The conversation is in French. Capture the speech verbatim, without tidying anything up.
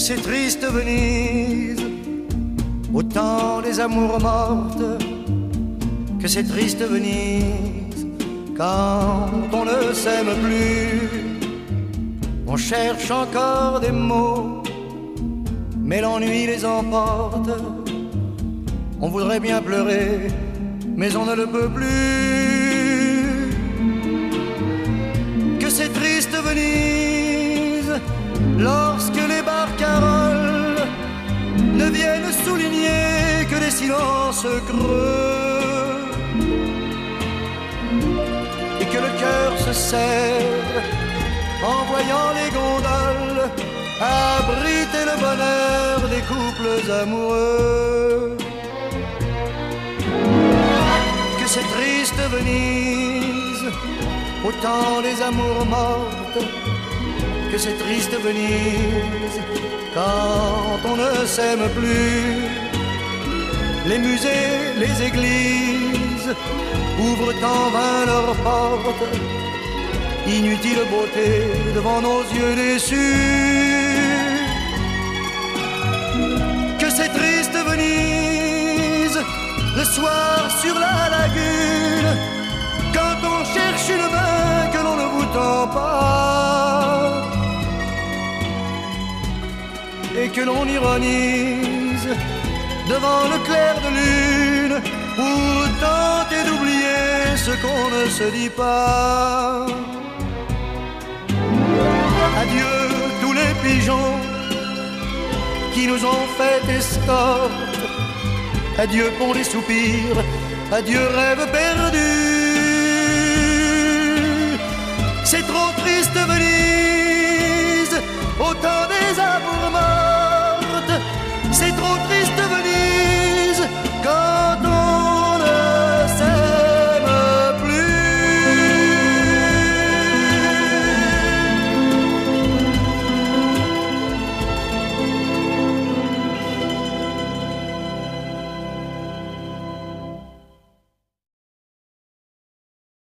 c'est triste Venise, au temps des amours mortes, que c'est triste Venise, quand on ne s'aime plus. On cherche encore des mots, mais l'ennui les emporte. On voudrait bien pleurer, mais on ne le peut plus. Que c'est triste Venise, lorsque les barcaroles ne viennent souligner que des silences creux, et que le cœur se serre en voyant les gondoles abriter le bonheur des couples amoureux. Que c'est triste Venise, au temps des amours mortes, que c'est triste Venise, quand on ne s'aime plus. Les musées, les églises ouvrent en vain leurs portes, inutile beauté devant nos yeux déçus. Que c'est triste Venise, le soir sur la lagune, quand on cherche une main que l'on ne vous tend pas, et que l'on ironise devant le clair de lune pour tenter d'oublier ce qu'on ne se dit pas. Adieu tous les pigeons qui nous ont fait escorte, adieu pour les soupirs, adieu rêve perdu.